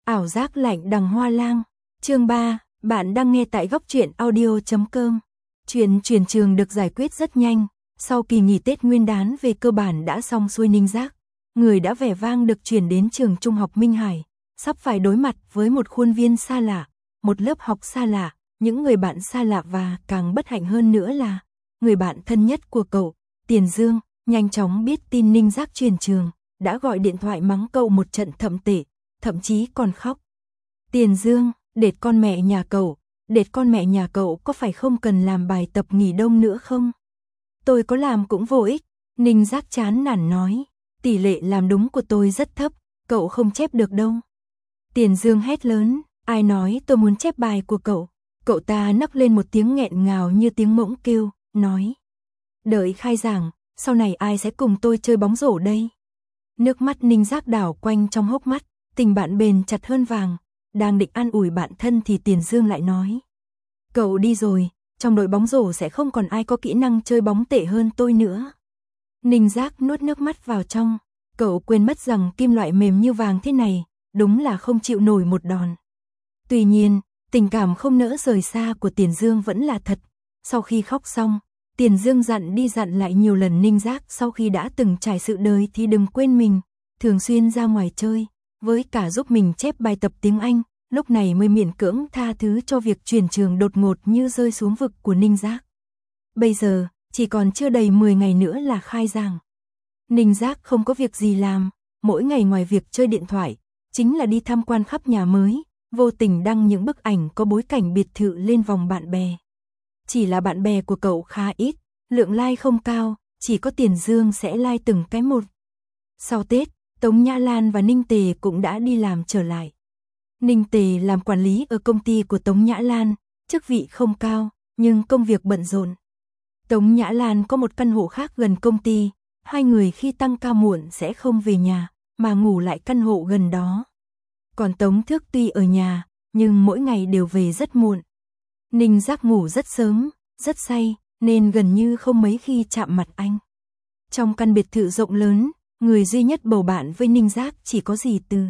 Ảo giác lạnh đằng hoa lang. Chương 3, bạn đang nghe tại góc truyện audio.com. Chuyện chuyển trường được giải quyết rất nhanh, sau kỳ nghỉ Tết Nguyên đán về cơ bản đã xong xuôi. Ninh Giác, người đã vẻ vang được chuyển đến trường trung học Minh Hải, sắp phải đối mặt với một khuôn viên xa lạ, một lớp học xa lạ, những người bạn xa lạ và càng bất hạnh hơn nữa là người bạn thân nhất của cậu, Tiền Dương, nhanh chóng biết tin Ninh Giác chuyển trường, đã gọi điện thoại mắng cậu một trận thậm tệ, thậm chí còn khóc. Tiền Dương, đệt con mẹ nhà cậu, đệt con mẹ nhà cậu có phải không cần làm bài tập nghỉ đông nữa không? Tôi có làm cũng vô ích, Ninh Giác chán nản nói, tỷ lệ làm đúng của tôi rất thấp, cậu không chép được đâu. Tiền Dương hét lớn, ai nói tôi muốn chép bài của cậu? Cậu ta nấc lên một tiếng nghẹn ngào như tiếng mỗng kêu, nói, đợi khai giảng, sau này ai sẽ cùng tôi chơi bóng rổ đây? Nước mắt Ninh Giác đảo quanh trong hốc mắt, tình bạn bền chặt hơn vàng, đang định an ủi bạn thân thì Tiền Dương lại nói, cậu đi rồi, trong đội bóng rổ sẽ không còn ai có kỹ năng chơi bóng tệ hơn tôi nữa. Ninh Giác nuốt nước mắt vào trong, cậu quên mất rằng kim loại mềm như vàng thế này, đúng là không chịu nổi một đòn. Tuy nhiên, tình cảm không nỡ rời xa của Tiền Dương vẫn là thật. Sau khi khóc xong, Tiền Dương dặn đi dặn lại nhiều lần Ninh Giác sau khi đã từng trải sự đời thì đừng quên mình, thường xuyên ra ngoài chơi, với cả giúp mình chép bài tập tiếng Anh, lúc này mới miễn cưỡng tha thứ cho việc chuyển trường đột ngột như rơi xuống vực của Ninh Giác. Bây giờ, chỉ còn chưa đầy 10 ngày nữa là khai giảng. Ninh Giác không có việc gì làm, mỗi ngày ngoài việc chơi điện thoại, chính là đi tham quan khắp nhà mới, vô tình đăng những bức ảnh có bối cảnh biệt thự lên vòng bạn bè. Chỉ là bạn bè của cậu khá ít, lượng like không cao, chỉ có Tiền Dương sẽ like từng cái một. Sau Tết, Tống Nhã Lan và Ninh Tề cũng đã đi làm trở lại. Ninh Tề làm quản lý ở công ty của Tống Nhã Lan, chức vị không cao, nhưng công việc bận rộn. Tống Nhã Lan có một căn hộ khác gần công ty, hai người khi tăng ca muộn sẽ không về nhà, mà ngủ lại căn hộ gần đó. Còn Tống Thước tuy ở nhà, nhưng mỗi ngày đều về rất muộn. Ninh Giác ngủ rất sớm, rất say, nên gần như không mấy khi chạm mặt anh. Trong căn biệt thự rộng lớn, người duy nhất bầu bạn với Ninh Giác chỉ có dì Từ.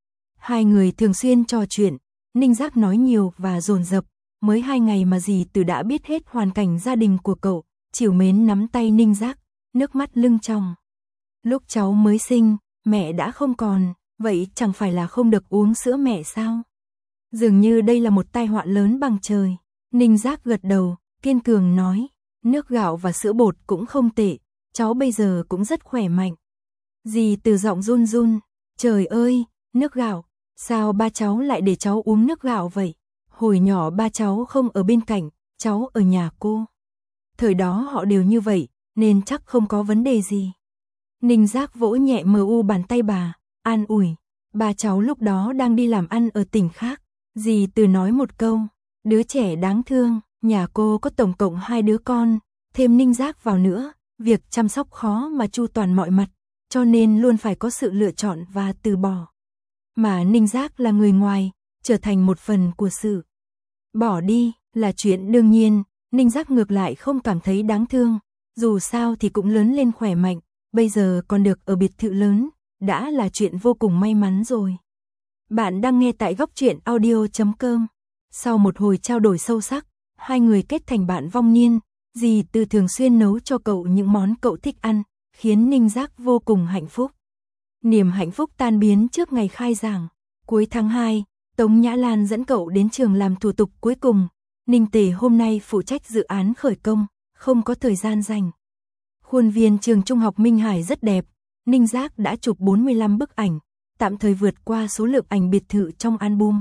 Hai người thường xuyên trò chuyện, Ninh Giác nói nhiều và dồn dập, mới 2 ngày mà dì Từ đã biết hết hoàn cảnh gia đình của cậu, trìu mến nắm tay Ninh Giác, nước mắt lưng tròng. Lúc cháu mới sinh, mẹ đã không còn, vậy chẳng phải là không được uống sữa mẹ sao? Dường như đây là một tai họa lớn bằng trời. Ninh Giác gật đầu, kiên cường nói, nước gạo và sữa bột cũng không tệ, cháu bây giờ cũng rất khỏe mạnh. Dì Từ giọng run run, trời ơi, nước gạo, sao ba cháu lại để cháu uống nước gạo vậy? Hồi nhỏ ba cháu không ở bên cạnh, cháu ở nhà cô. Thời đó họ đều như vậy, nên chắc không có vấn đề gì. Ninh Giác vỗ nhẹ bàn tay bà, an ủi, ba cháu lúc đó đang đi làm ăn ở tỉnh khác. Dì Từ nói một câu, đứa trẻ đáng thương, nhà cô có tổng cộng 2 đứa con, thêm Ninh Giác vào nữa, việc chăm sóc khó mà chu toàn mọi mặt, cho nên luôn phải có sự lựa chọn và từ bỏ. Mà Ninh Giác là người ngoài, trở thành một phần của sự bỏ đi là chuyện đương nhiên. Ninh Giác ngược lại không cảm thấy đáng thương, dù sao thì cũng lớn lên khỏe mạnh, bây giờ còn được ở biệt thự lớn, đã là chuyện vô cùng may mắn rồi. Bạn đang nghe tại góc truyện audio.com. Sau một hồi trao đổi sâu sắc, hai người kết thành bạn vong niên, dì Từ thường xuyên nấu cho cậu những món cậu thích ăn, khiến Ninh Giác vô cùng hạnh phúc. Niềm hạnh phúc tan biến trước ngày khai giảng. Cuối tháng 2, Tống Nhã Lan dẫn cậu đến trường làm thủ tục cuối cùng. Ninh Tề hôm nay phụ trách dự án khởi công, không có thời gian dành. Khuôn viên trường trung học Minh Hải rất đẹp, Ninh Giác đã chụp 45 bức ảnh, tạm thời vượt qua số lượng ảnh biệt thự trong album.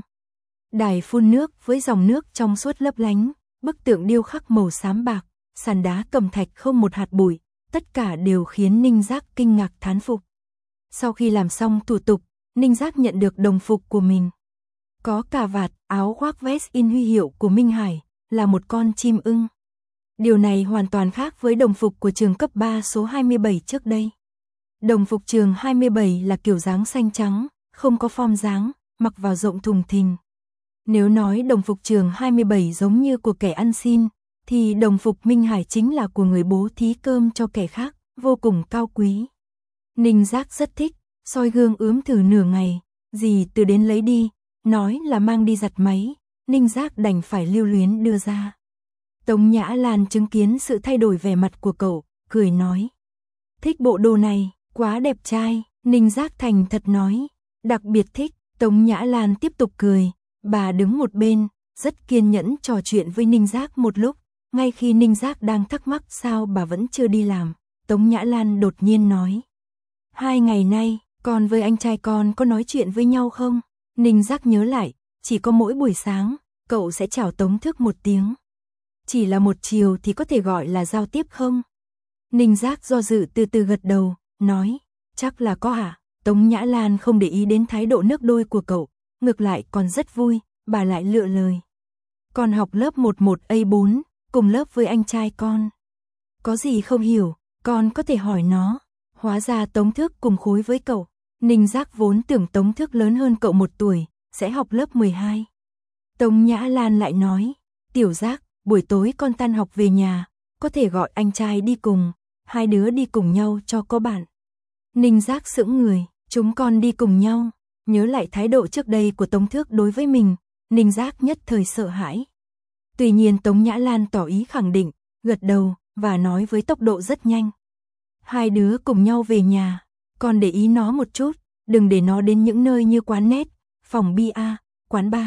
Đài phun nước với dòng nước trong suốt lấp lánh, bức tượng điêu khắc màu xám bạc, sàn đá cẩm thạch không một hạt bụi, tất cả đều khiến Ninh Giác kinh ngạc thán phục. Sau khi làm xong thủ tục, Ninh Giác nhận được đồng phục của mình. Có cà vạt, áo khoác vest in huy hiệu của Minh Hải, là một con chim ưng. Điều này hoàn toàn khác với đồng phục của trường cấp 3 số 27 trước đây. Đồng phục trường 27 là kiểu dáng xanh trắng, không có form dáng, mặc vào rộng thùng thình. Nếu nói đồng phục trường 27 giống như của kẻ ăn xin, thì đồng phục Minh Hải chính là của người bố thí cơm cho kẻ khác, vô cùng cao quý. Ninh Giác rất thích, soi gương ướm thử nửa ngày, dì Từ đến lấy đi, nói là mang đi giặt máy, Ninh Giác đành phải lưu luyến đưa ra. Tống Nhã Lan chứng kiến sự thay đổi vẻ mặt của cậu, cười nói. Thích bộ đồ này, quá đẹp trai, Ninh Giác thành thật nói. Đặc biệt thích, Tống Nhã Lan tiếp tục cười, bà đứng một bên, rất kiên nhẫn trò chuyện với Ninh Giác một lúc. Ngay khi Ninh Giác đang thắc mắc sao bà vẫn chưa đi làm, Tống Nhã Lan đột nhiên nói. 2 ngày nay, con với anh trai con có nói chuyện với nhau không? Ninh Giác nhớ lại, chỉ có mỗi buổi sáng, cậu sẽ chào Tống Thức một tiếng. Chỉ là một chiều thì có thể gọi là giao tiếp không? Ninh Giác do dự từ từ gật đầu, nói, chắc là có ạ. Tống Nhã Lan không để ý đến thái độ nước đôi của cậu, ngược lại còn rất vui, bà lại lựa lời. Con học lớp 11A4, cùng lớp với anh trai con. Có gì không hiểu, con có thể hỏi nó. Hóa ra Tống Thức cùng khối với cậu. Ninh Giác vốn tưởng Tống Thức lớn hơn cậu 1 tuổi, sẽ học lớp 12. Tống Nhã Lan lại nói, Tiểu Giác, buổi tối con tan học về nhà, có thể gọi anh trai đi cùng, 2 đứa đi cùng nhau cho có bạn. Ninh Giác sững người, chúng con đi cùng nhau, nhớ lại thái độ trước đây của Tống Thức đối với mình, Ninh Giác nhất thời sợ hãi. Tuy nhiên Tống Nhã Lan tỏ ý khẳng định, gật đầu, và nói với tốc độ rất nhanh. 2 đứa cùng nhau về nhà, con để ý nó một chút, đừng để nó đến những nơi như quán net, phòng bia, quán bar.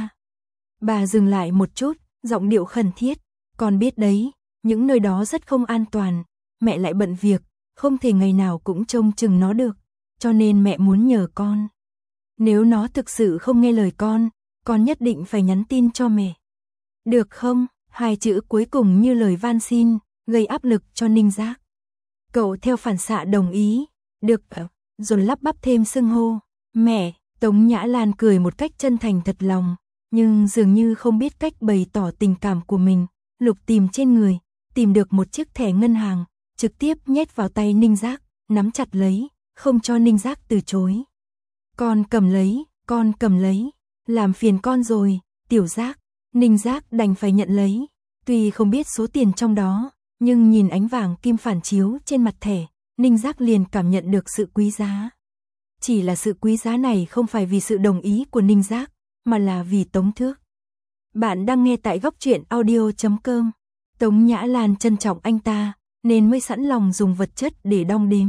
Bà dừng lại một chút, giọng điệu khẩn thiết, con biết đấy, những nơi đó rất không an toàn, mẹ lại bận việc, không thể ngày nào cũng trông chừng nó được, cho nên mẹ muốn nhờ con. Nếu nó thực sự không nghe lời con nhất định phải nhắn tin cho mẹ. Được không? 2 chữ cuối cùng như lời van xin, gây áp lực cho Ninh Giác. Cậu theo phản xạ đồng ý, được, rồi lắp bắp thêm xưng hô. Mẹ, Tống Nhã Lan cười một cách chân thành thật lòng, nhưng dường như không biết cách bày tỏ tình cảm của mình, lục tìm trên người, tìm được một chiếc thẻ ngân hàng, trực tiếp nhét vào tay Ninh Giác, nắm chặt lấy, không cho Ninh Giác từ chối. Con cầm lấy, làm phiền con rồi, Tiểu Giác. Ninh Giác đành phải nhận lấy, tuy không biết số tiền trong đó, nhưng nhìn ánh vàng kim phản chiếu trên mặt thẻ, Ninh Giác liền cảm nhận được sự quý giá. Chỉ là sự quý giá này không phải vì sự đồng ý của Ninh Giác, mà là vì Tống Thước. Bạn đang nghe tại góc truyện audio.com. Tống Nhã Lan trân trọng anh ta, nên mới sẵn lòng dùng vật chất để đong đếm.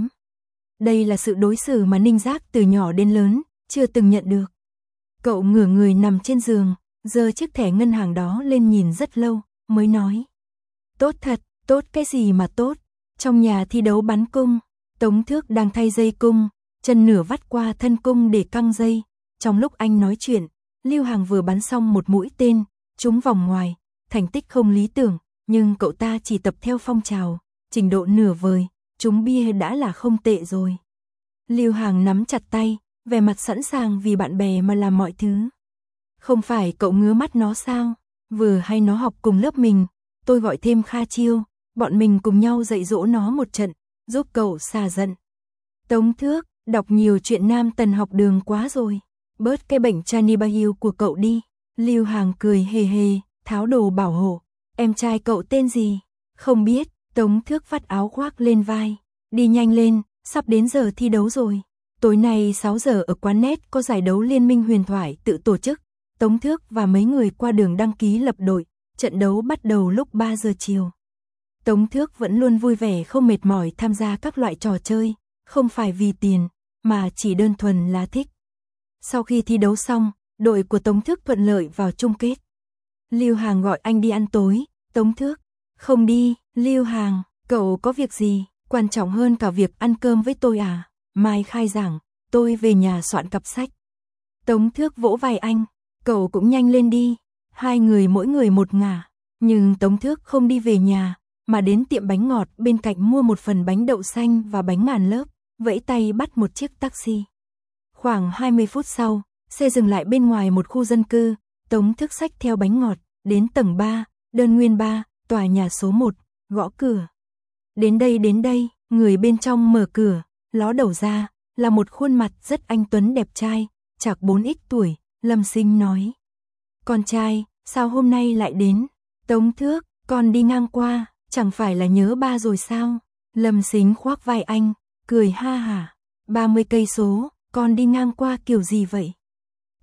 Đây là sự đối xử mà Ninh Giác từ nhỏ đến lớn, chưa từng nhận được. Cậu ngửa người nằm trên giường, giơ chiếc thẻ ngân hàng đó lên nhìn rất lâu, mới nói. Tốt thật, tốt cái gì mà tốt. Trong nhà thi đấu bắn cung, Tống Thước đang thay dây cung, chân nửa vắt qua thân cung để căng dây. Trong lúc anh nói chuyện, Lưu Hàng vừa bắn xong một mũi tên, trúng vòng ngoài, thành tích không lý tưởng, nhưng cậu ta chỉ tập theo phong trào, trình độ nửa vời, trúng bia đã là không tệ rồi. Lưu Hàng nắm chặt tay, vẻ mặt sẵn sàng vì bạn bè mà làm mọi thứ. Không phải cậu ngứa mắt nó sao? Vừa hay nó học cùng lớp mình, tôi gọi thêm Kha Chiêu, bọn mình cùng nhau dạy dỗ nó một trận, giúp cậu xả giận. Tống Thước, đọc nhiều chuyện nam tần học đường quá rồi, bớt cái bệnh Chani Bahil của cậu đi. Lưu Hàng cười hề hề, tháo đồ bảo hộ. Em trai cậu tên gì? Không biết. Tống Thước vắt áo khoác lên vai. Đi nhanh lên, sắp đến giờ thi đấu rồi. Tối nay 6 giờ ở quán net có giải đấu Liên minh huyền thoại tự tổ chức. Tống Thước và mấy người qua đường đăng ký lập đội. Trận đấu bắt đầu lúc 3 giờ chiều. Tống Thước vẫn luôn vui vẻ không mệt mỏi tham gia các loại trò chơi, không phải vì tiền, mà chỉ đơn thuần là thích. Sau khi thi đấu xong, đội của Tống Thước thuận lợi vào chung kết. Lưu Hàng gọi anh đi ăn tối, Tống Thước, không đi. Lưu Hàng, cậu có việc gì, quan trọng hơn cả việc ăn cơm với tôi à? Mai khai giảng, tôi về nhà soạn cặp sách. Tống Thước vỗ vai anh, cậu cũng nhanh lên đi. 2 người mỗi người một ngả, nhưng Tống Thước không đi về nhà, mà đến tiệm bánh ngọt bên cạnh mua một phần bánh đậu xanh và bánh ngàn lớp, vẫy tay bắt một chiếc taxi. Khoảng 20 phút sau, xe dừng lại bên ngoài một khu dân cư, Tống Thước xách theo bánh ngọt, đến tầng 3, đơn nguyên 3, tòa nhà số 1, gõ cửa. Đến đây, người bên trong mở cửa, ló đầu ra, là một khuôn mặt rất anh tuấn đẹp trai, chạc 4x tuổi, Lâm Sinh nói. Con trai, sao hôm nay lại đến? Tống Thước, con đi ngang qua, chẳng phải là nhớ ba rồi sao? Lâm Sinh khoác vai anh, cười ha hả. 30 cây số, con đi ngang qua kiểu gì vậy?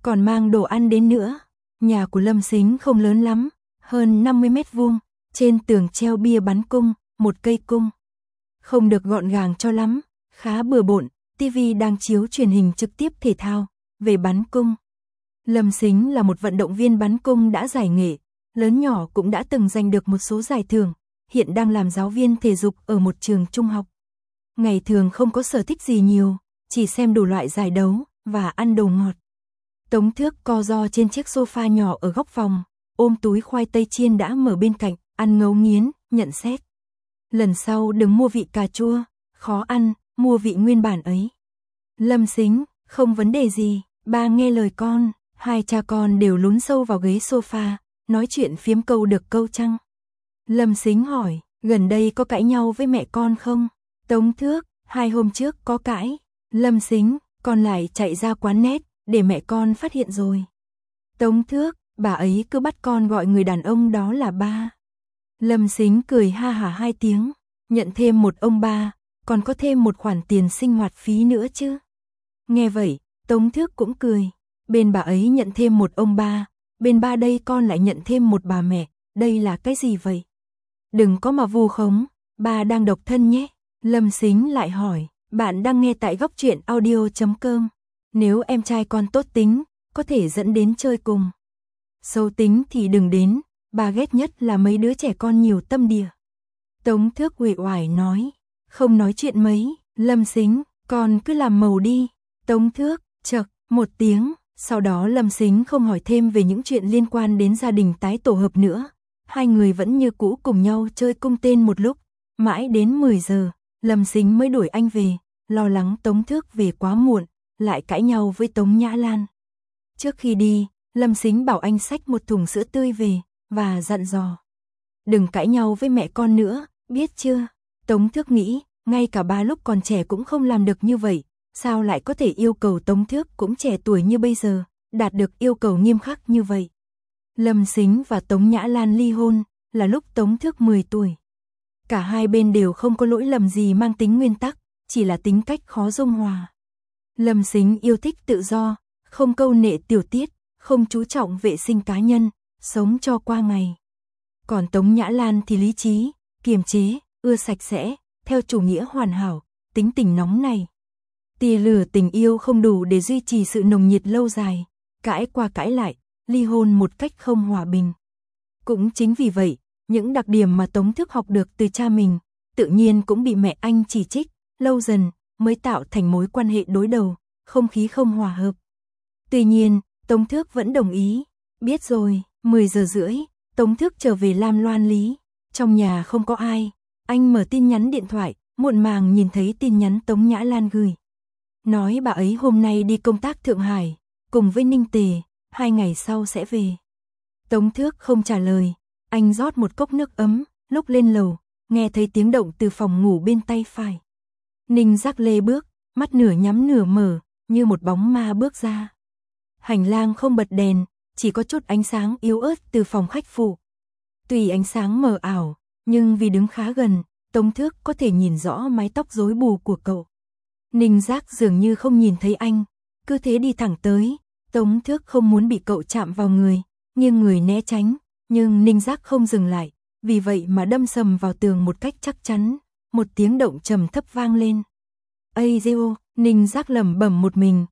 còn mang đồ ăn đến nữa. Nhà của Lâm Sính không lớn lắm, hơn 50 mét vuông, trên tường treo bia bắn cung, một cây cung. Không được gọn gàng cho lắm, khá bừa bộn, tivi đang chiếu truyền hình trực tiếp thể thao, về bắn cung. Lâm Sính là một vận động viên bắn cung đã giải nghệ, lớn nhỏ cũng đã từng giành được một số giải thưởng, hiện đang làm giáo viên thể dục ở một trường trung học. Ngày thường không có sở thích gì nhiều, chỉ xem đủ loại giải đấu, và ăn đồ ngọt. Tống Thước co ro trên chiếc sofa nhỏ ở góc phòng, ôm túi khoai tây chiên đã mở bên cạnh, ăn ngấu nghiến, nhận xét. Lần sau đừng mua vị cà chua, khó ăn, mua vị nguyên bản ấy. Lâm Sính, không vấn đề gì, ba nghe lời con. Hai cha con đều lún sâu vào ghế sofa, nói chuyện phiếm câu được câu chăng. Lâm Sính hỏi, gần đây có cãi nhau với mẹ con không? Tống Thước, 2 hôm trước có cãi. Lâm Sính, con lại chạy ra quán net, để mẹ con phát hiện rồi. Tống Thước, bà ấy cứ bắt con gọi người đàn ông đó là ba. Lâm Sính cười ha hả 2 tiếng, nhận thêm một ông ba, còn có thêm một khoản tiền sinh hoạt phí nữa chứ. Nghe vậy, Tống Thước cũng cười. Bên bà ấy nhận thêm một ông ba, bên ba đây con lại nhận thêm một bà mẹ, đây là cái gì vậy? Đừng có mà vu khống, ba đang độc thân nhé. Lâm Sính lại hỏi, bạn đang nghe tại góc truyện audio.com. Nếu em trai con tốt tính, có thể dẫn đến chơi cùng. Xấu tính thì đừng đến, bà ghét nhất là mấy đứa trẻ con nhiều tâm địa. Tống Thước uể oải nói, không nói chuyện mấy. Lâm Sính, con cứ làm màu đi. Tống Thước, chậc, một tiếng. Sau đó Lâm Sính không hỏi thêm về những chuyện liên quan đến gia đình tái tổ hợp nữa. Hai người vẫn như cũ cùng nhau chơi cung tên một lúc. Mãi đến 10 giờ, Lâm Sính mới đuổi anh về, lo lắng Tống Thước về quá muộn, lại cãi nhau với Tống Nhã Lan. Trước khi đi, Lâm Sính bảo anh xách một thùng sữa tươi về, và dặn dò. Đừng cãi nhau với mẹ con nữa, biết chưa? Tống Thước nghĩ, ngay cả ba lúc còn trẻ cũng không làm được như vậy. Sao lại có thể yêu cầu Tống Thước cũng trẻ tuổi như bây giờ, đạt được yêu cầu nghiêm khắc như vậy? Lâm Sính và Tống Nhã Lan ly hôn, là lúc Tống Thước 10 tuổi. Cả hai bên đều không có lỗi lầm gì mang tính nguyên tắc, chỉ là tính cách khó dung hòa. Lâm Sính yêu thích tự do, không câu nệ tiểu tiết, không chú trọng vệ sinh cá nhân, sống cho qua ngày. Còn Tống Nhã Lan thì lý trí, kiềm chế, ưa sạch sẽ, theo chủ nghĩa hoàn hảo, tính tình nóng này. Tia lửa tình yêu không đủ để duy trì sự nồng nhiệt lâu dài, cãi qua cãi lại, ly hôn một cách không hòa bình. Cũng chính vì vậy, những đặc điểm mà Tống Thước học được từ cha mình, tự nhiên cũng bị mẹ anh chỉ trích, lâu dần mới tạo thành mối quan hệ đối đầu, không khí không hòa hợp. Tuy nhiên, Tống Thước vẫn đồng ý. Biết rồi, 10 giờ rưỡi, Tống Thước trở về Lam Loan Lý. Trong nhà không có ai, anh mở tin nhắn điện thoại, muộn màng nhìn thấy tin nhắn Tống Nhã Lan gửi. Nói bà ấy hôm nay đi công tác Thượng Hải, cùng với Ninh Tề, 2 ngày sau sẽ về. Tống Thước không trả lời, anh rót một cốc nước ấm, lúc lên lầu, nghe thấy tiếng động từ phòng ngủ bên tay phải. Ninh Giác lê bước, mắt nửa nhắm nửa mở, như một bóng ma bước ra. Hành lang không bật đèn, chỉ có chút ánh sáng yếu ớt từ phòng khách phụ. Tuy ánh sáng mờ ảo, nhưng vì đứng khá gần, Tống Thước có thể nhìn rõ mái tóc rối bù của cậu. Ninh Giác dường như không nhìn thấy anh, cứ thế đi thẳng tới. Tống Thước không muốn bị cậu chạm vào người, nghiêng người né tránh, nhưng Ninh Giác không dừng lại, vì vậy mà đâm sầm vào tường một cách chắc chắn. Một tiếng động trầm thấp vang lên. Ây dêu, Ninh Giác lẩm bẩm một mình,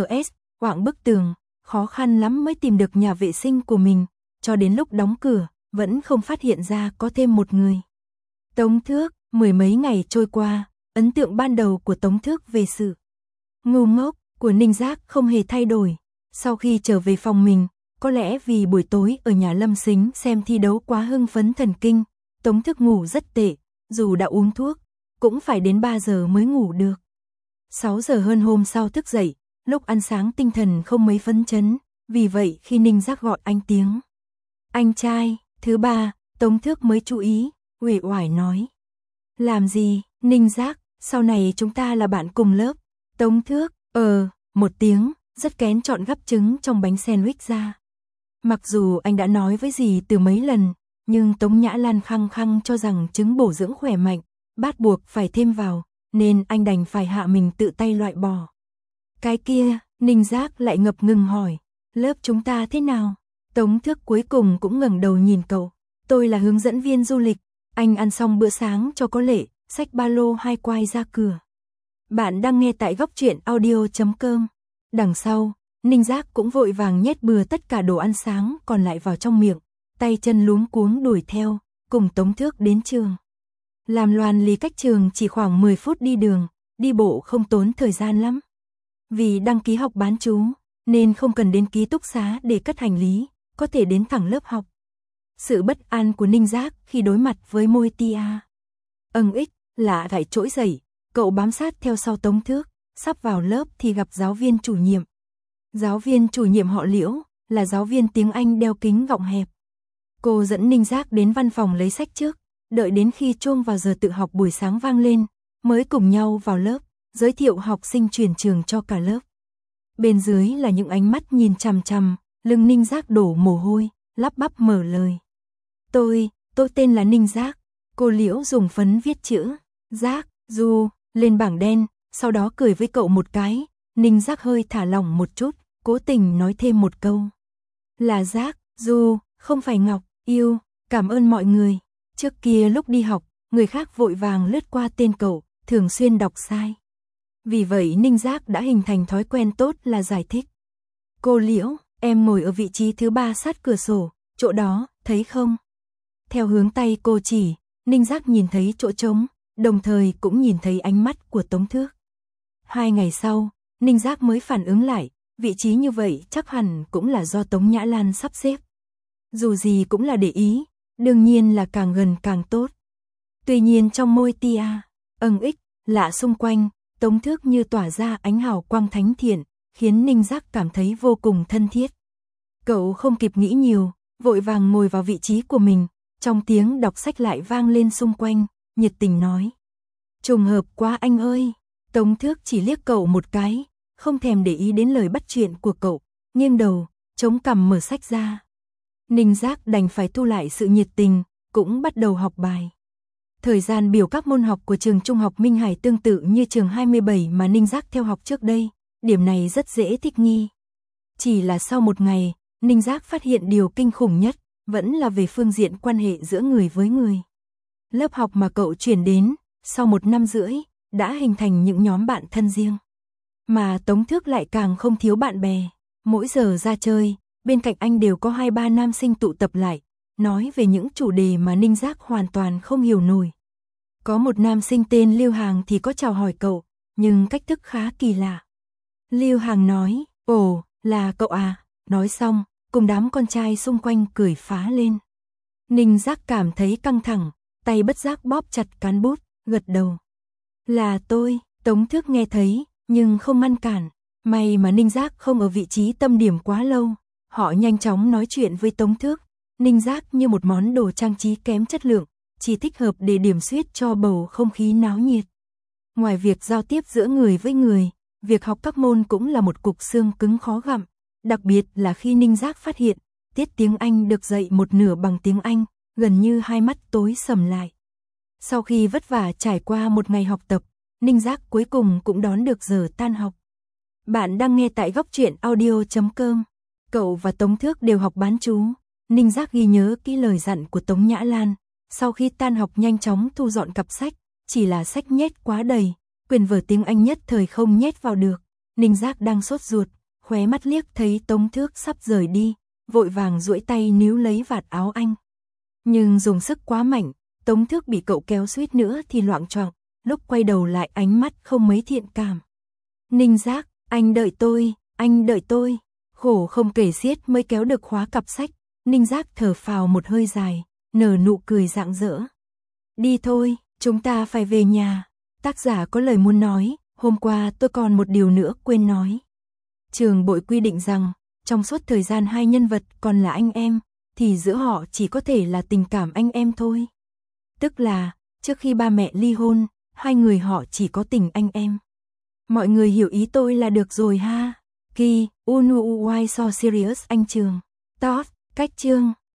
quạng bức tường, khó khăn lắm mới tìm được nhà vệ sinh của mình, cho đến lúc đóng cửa, vẫn không phát hiện ra có thêm một người. Tống Thước, 10 mấy ngày trôi qua, ấn tượng ban đầu của Tống Thước về sự ngu ngốc của Ninh Giác không hề thay đổi. Sau khi trở về phòng mình, có lẽ vì buổi tối ở nhà Lâm Sính xem thi đấu quá hưng phấn thần kinh, Tống Thước ngủ rất tệ, dù đã uống thuốc, cũng phải đến 3 giờ mới ngủ được. 6 giờ hơn hôm sau thức dậy, lúc ăn sáng tinh thần không mấy phấn chấn, vì vậy khi Ninh Giác gọi anh tiếng anh trai, thứ ba, Tống Thước mới chú ý, uể oải nói. Làm gì, Ninh Giác, sau này chúng ta là bạn cùng lớp. Tống Thước, một tiếng, rất kén chọn gắp trứng trong bánh sandwich ra. Mặc dù anh đã nói với dì từ mấy lần, nhưng Tống Nhã Lan khăng khăng cho rằng trứng bổ dưỡng khỏe mạnh, bắt buộc phải thêm vào, nên anh đành phải hạ mình tự tay loại bỏ. Cái kia, Ninh Giác lại ngập ngừng hỏi, Lớp chúng ta thế nào? Tống Thước cuối cùng cũng ngẩng đầu nhìn cậu. Tôi là hướng dẫn viên du lịch. Anh ăn xong bữa sáng cho có lệ, xách ba lô hai quai ra cửa. Bạn đang nghe tại góc truyện audio.com. Đằng sau, Ninh Giác cũng vội vàng nhét bừa tất cả đồ ăn sáng còn lại vào trong miệng, tay chân luống cuống đuổi theo, cùng Tống Thước đến trường. Làm Loan lý cách trường chỉ khoảng 10 phút đi đường, đi bộ không tốn thời gian lắm. Vì đăng ký học bán trú, nên không cần đến ký túc xá để cất hành lý, có thể đến thẳng lớp học. Sự bất an của Ninh Giác khi đối mặt với môi tia. Lạ gãy trỗi dậy, cậu bám sát theo sau Tống Thước, sắp vào lớp thì gặp giáo viên chủ nhiệm. Giáo viên chủ nhiệm họ Liễu, là giáo viên tiếng Anh đeo kính gọng hẹp. Cô dẫn Ninh Giác đến văn phòng lấy sách trước, đợi đến khi chuông vào giờ tự học buổi sáng vang lên, mới cùng nhau vào lớp, giới thiệu học sinh chuyển trường cho cả lớp. Bên dưới là những ánh mắt nhìn chằm chằm, lưng Ninh Giác đổ mồ hôi, lắp bắp mở lời. Tôi tên là Ninh Giác. Cô Liễu dùng phấn viết chữ Giác, Du, lên bảng đen, sau đó cười với cậu một cái. Ninh Giác hơi thả lỏng một chút, cố tình nói thêm một câu. Là Giác, Du, không phải Ngọc, yêu, cảm ơn mọi người. Trước kia lúc đi học, người khác vội vàng lướt qua tên cậu, thường xuyên đọc sai. Vì vậy Ninh Giác đã hình thành thói quen tốt là giải thích. Cô Liễu, em ngồi ở vị trí thứ 3 sát cửa sổ, chỗ đó, thấy không? Theo hướng tay cô chỉ, Ninh Giác nhìn thấy chỗ trống, đồng thời cũng nhìn thấy ánh mắt của Tống Thước. 2 ngày sau, Ninh Giác mới phản ứng lại, vị trí như vậy chắc hẳn cũng là do Tống Nhã Lan sắp xếp. Dù gì cũng là để ý, đương nhiên là càng gần càng tốt. Tuy nhiên trong môi tia, lạ xung quanh, Tống Thước như tỏa ra ánh hào quang thánh thiện, khiến Ninh Giác cảm thấy vô cùng thân thiết. Cậu không kịp nghĩ nhiều, vội vàng ngồi vào vị trí của mình, trong tiếng đọc sách lại vang lên xung quanh, nhiệt tình nói. Trùng hợp quá anh ơi. Tống Thước chỉ liếc cậu một cái, không thèm để ý đến lời bắt chuyện của cậu, nghiêng đầu, chống cằm mở sách ra. Ninh Giác đành phải thu lại sự nhiệt tình, cũng bắt đầu học bài. Thời gian biểu các môn học của trường Trung học Minh Hải tương tự như trường 27 mà Ninh Giác theo học trước đây, điểm này rất dễ thích nghi. Chỉ là sau một ngày, Ninh Giác phát hiện điều kinh khủng nhất, vẫn là về phương diện quan hệ giữa người với người. Lớp học mà cậu chuyển đến, sau 1 năm rưỡi, đã hình thành những nhóm bạn thân riêng. Mà Tống Thước lại càng không thiếu bạn bè. Mỗi giờ ra chơi, bên cạnh anh đều có 2-3 nam sinh tụ tập lại, nói về những chủ đề mà Ninh Giác hoàn toàn không hiểu nổi. Có một nam sinh tên Lưu Hàng thì có chào hỏi cậu, nhưng cách thức khá kỳ lạ. Lưu Hàng nói, ồ, là cậu à, nói xong, cùng đám con trai xung quanh cười phá lên. Ninh Giác cảm thấy căng thẳng, tay bất giác bóp chặt cán bút, gật đầu. Là tôi. Tống Thước nghe thấy, nhưng không ngăn cản. May mà Ninh Giác không ở vị trí tâm điểm quá lâu. Họ nhanh chóng nói chuyện với Tống Thước. Ninh Giác như một món đồ trang trí kém chất lượng, chỉ thích hợp để điểm xuyết cho bầu không khí náo nhiệt. Ngoài việc giao tiếp giữa người với người, việc học các môn cũng là một cục xương cứng khó gặm. Đặc biệt là khi Ninh Giác phát hiện, tiết tiếng Anh được dạy một nửa bằng tiếng Anh, gần như hai mắt tối sầm lại. Sau khi vất vả trải qua một ngày học tập, Ninh Giác cuối cùng cũng đón được giờ tan học. Bạn đang nghe tại góc truyện audio.com. Cậu và Tống Thước đều học bán trú. Ninh Giác ghi nhớ kỹ lời dặn của Tống Nhã Lan. Sau khi tan học nhanh chóng thu dọn cặp sách, chỉ là sách nhét quá đầy, quyển vở tiếng Anh nhất thời không nhét vào được. Ninh Giác đang sốt ruột, khóe mắt liếc thấy Tống Thước sắp rời đi, vội vàng duỗi tay níu lấy vạt áo anh. Nhưng dùng sức quá mạnh, Tống Thước bị cậu kéo suýt nữa thì loạng choạng, lúc quay đầu lại ánh mắt không mấy thiện cảm. Ninh Giác, anh đợi tôi. Khổ không kể xiết mới kéo được khóa cặp sách. Ninh Giác thở phào một hơi dài, nở nụ cười rạng rỡ. Đi thôi, chúng ta phải về nhà. Tác giả có lời muốn nói, hôm qua tôi còn một điều nữa quên nói. Trường Bội quy định rằng, trong suốt thời gian hai nhân vật còn là anh em, thì giữa họ chỉ có thể là tình cảm anh em thôi. Tức là, trước khi ba mẹ ly hôn, hai người họ chỉ có tình anh em. Mọi người hiểu ý tôi là được rồi ha. Ki, Unu Why So Serious anh Trường. Tot, cách chương.